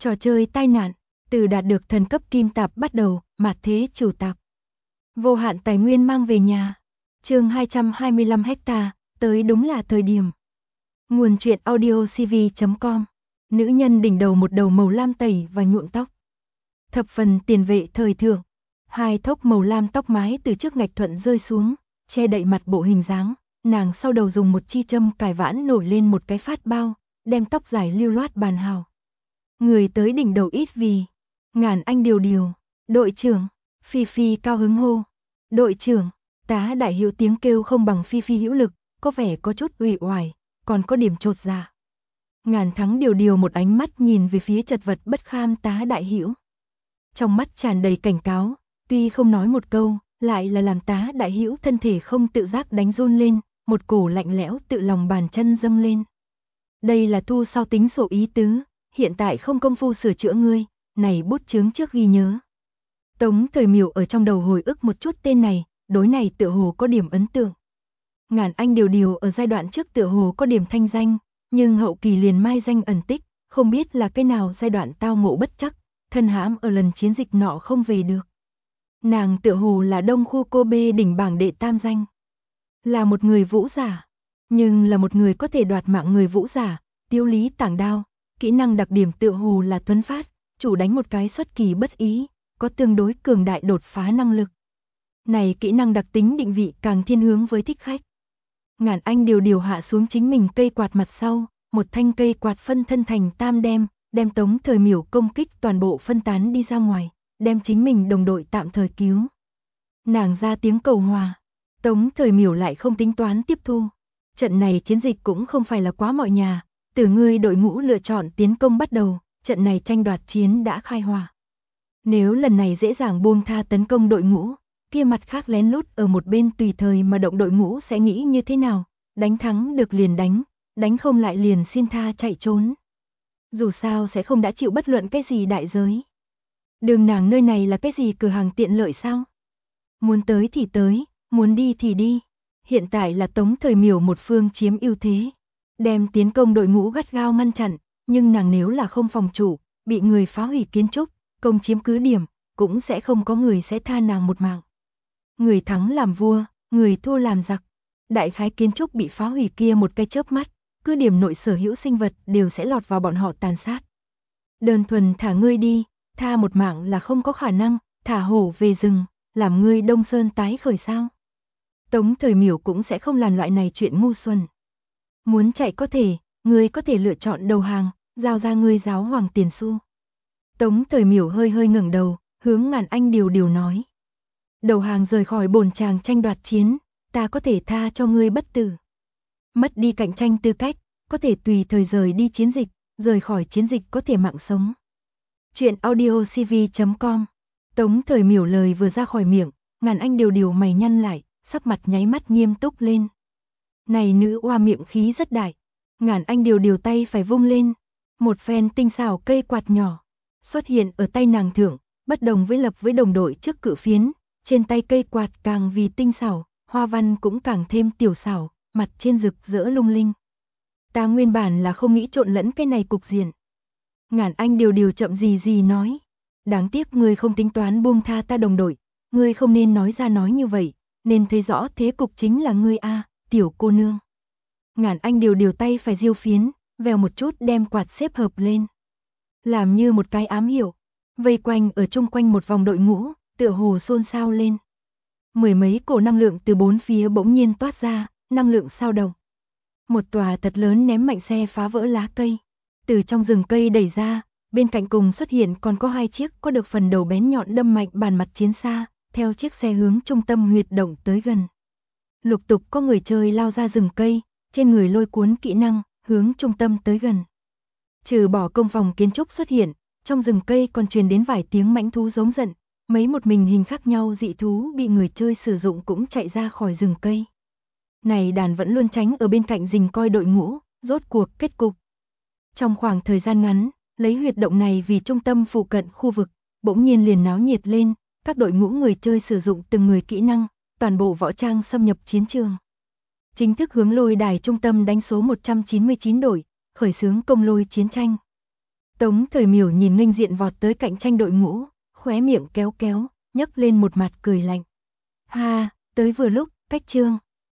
Trò chơi tai nạn, từ đạt được thần cấp kim tạp bắt đầu, mạt thế chủ tạp. Vô hạn tài nguyên mang về nhà. Chương 225 hecta, tới đúng là thời điểm. Nguồn truyện audio cv.com. Nữ nhân đỉnh đầu một đầu màu lam tẩy và nhuộm tóc. Thập phần tiền vệ thời thượng. Hai thốc màu lam tóc mái từ trước ngạch thuận rơi xuống, che đậy mặt bộ hình dáng. Nàng sau đầu dùng một chi châm cài vãn nổi lên một cái phát bao, đem tóc dài lưu loát bàn hào. Người tới đỉnh đầu ít vì. Ngàn Anh điều. Đội trưởng. Phi Phi cao hứng hô. Đội trưởng. Tá đại hữu tiếng kêu không bằng Phi Phi hữu lực, có vẻ có chút uể oải, còn có điểm chột dạ. Ngàn Thắng điều một ánh mắt nhìn về phía chật vật bất kham tá đại hữu. Trong mắt tràn đầy cảnh cáo, tuy không nói một câu, lại là làm tá đại hữu thân thể không tự giác đánh run lên, một cổ lạnh lẽo tự lòng bàn chân dâng lên. Đây là thu sau tính sổ ý tứ, hiện tại không công phu sửa chữa ngươi, này bút chướng trước ghi nhớ. Tống Thời Miểu ở trong đầu hồi ức một chút tên này, đối này tựa hồ có điểm ấn tượng. Ngàn Anh điều ở giai đoạn trước tựa hồ có điểm thanh danh, nhưng hậu kỳ liền mai danh ẩn tích, không biết là cái nào giai đoạn tao ngộ bất chắc, thân hãm ở lần chiến dịch nọ không về được. Nàng tựa hồ là đông khu Kobe đỉnh bảng đệ tam danh. Là một người vũ giả, nhưng là một người có thể đoạt mạng người vũ giả, tiêu lý tảng đao, kỹ năng đặc điểm tựa hồ là tuấn phát, chủ đánh một cái xuất kỳ bất ý, có tương đối cường đại đột phá năng lực. Này kỹ năng đặc tính định vị càng thiên hướng với thích khách. Ngàn Anh điều hạ xuống chính mình cây quạt mặt sau, một thanh cây quạt phân thân thành tam đem Tống Thời Miểu công kích toàn bộ phân tán đi ra ngoài, đem chính mình đồng đội tạm thời cứu. Nàng ra tiếng cầu hòa, Tống Thời Miểu lại không tính toán tiếp thu. Trận này chiến dịch cũng không phải là quá mọi nhà, từ ngươi đội ngũ lựa chọn tiến công bắt đầu, trận này tranh đoạt chiến đã khai hỏa. Nếu lần này dễ dàng buông tha tấn công đội ngũ, kia mặt khác lén lút ở một bên tùy thời mà động đội ngũ sẽ nghĩ như thế nào, đánh thắng được liền đánh không lại liền xin tha chạy trốn. Dù sao sẽ không đã chịu bất luận cái gì đại giới. Đường nàng nơi này là cái gì cửa hàng tiện lợi sao? Muốn tới thì tới, muốn đi thì đi. Hiện tại là Tống Thời Miểu một phương chiếm ưu thế, đem tiến công đội ngũ gắt gao ngăn chặn, nhưng nàng nếu là không phòng chủ, bị người phá hủy kiến trúc, công chiếm cứ điểm, cũng sẽ không có người sẽ tha nàng một mạng. Người thắng làm vua, người thua làm giặc. Đại khái kiến trúc bị phá hủy kia một cái chớp mắt, cứ điểm nội sở hữu sinh vật đều sẽ lọt vào bọn họ tàn sát. Đơn thuần thả ngươi đi, tha một mạng là không có khả năng, thả hổ về rừng, làm ngươi Đông Sơn tái khởi sao? Tống Thời Miểu cũng sẽ không làm loại này chuyện ngu xuẩn. Muốn chạy có thể, ngươi có thể lựa chọn đầu hàng, giao ra ngươi giáo hoàng tiền xu. Tống Thời Miểu hơi ngẩng đầu, hướng Ngàn Anh điều nói. Đầu hàng rời khỏi bổn tràng tranh đoạt chiến, ta có thể tha cho ngươi bất tử. Mất đi cạnh tranh tư cách, có thể tùy thời rời đi chiến dịch, rời khỏi chiến dịch có thể mạng sống. Chuyện audio cv.com. Tống Thời Miểu lời vừa ra khỏi miệng, Ngàn Anh điều mày nhăn lại, sắc mặt nháy mắt nghiêm túc lên. Này nữ oa miệng khí rất đại. Ngàn Anh điều tay phải vung lên, một phen tinh xảo cây quạt nhỏ xuất hiện ở tay nàng thượng, bất đồng với lập với đồng đội trước cự phiến, trên tay cây quạt càng vì tinh xảo, hoa văn cũng càng thêm tiểu xảo, mặt trên rực rỡ lung linh. Ta nguyên bản là không nghĩ trộn lẫn cái này cục diện. Ngàn Anh điều chậm gì nói, đáng tiếc ngươi không tính toán buông tha ta đồng đội, ngươi không nên nói ra nói như vậy, nên thấy rõ thế cục chính là ngươi a, tiểu cô nương. Ngàn Anh điều tay phải diêu phiến, vèo một chút đem quạt xếp hợp lên. Làm như một cái ám hiệu, vây quanh ở chung quanh một vòng đội ngũ, tựa hồ xôn xao lên. Mười mấy cổ năng lượng từ bốn phía bỗng nhiên toát ra, năng lượng sao động. Một tòa thật lớn ném mạnh xe phá vỡ lá cây, từ trong rừng cây đẩy ra, bên cạnh cùng xuất hiện còn có hai chiếc có được phần đầu bén nhọn đâm mạnh bàn mặt chiến xa, theo chiếc xe hướng trung tâm huyệt động tới gần. Lục tục có người chơi lao ra rừng cây, trên người lôi cuốn kỹ năng, hướng trung tâm tới gần. Trừ bỏ công phòng kiến trúc xuất hiện, trong rừng cây còn truyền đến vài tiếng mãnh thú giống giận, mấy một mình hình khác nhau dị thú bị người chơi sử dụng cũng chạy ra khỏi rừng cây. Này đàn vẫn luôn tránh ở bên cạnh rình coi đội ngũ, rốt cuộc kết cục. Trong khoảng thời gian ngắn, lấy huyệt động này vì trung tâm phụ cận khu vực, bỗng nhiên liền náo nhiệt lên, các đội ngũ người chơi sử dụng từng người kỹ năng, toàn bộ võ trang xâm nhập chiến trường. Chính thức hướng lôi đài trung tâm đánh số 199 đội, khởi xướng công lôi chiến tranh. Tống Thời Miểu nhìn nghênh diện vọt tới cạnh tranh đội ngũ, khóe miệng kéo kéo, nhấc lên một mặt cười lạnh. Ha, tới vừa lúc, Cách Trương.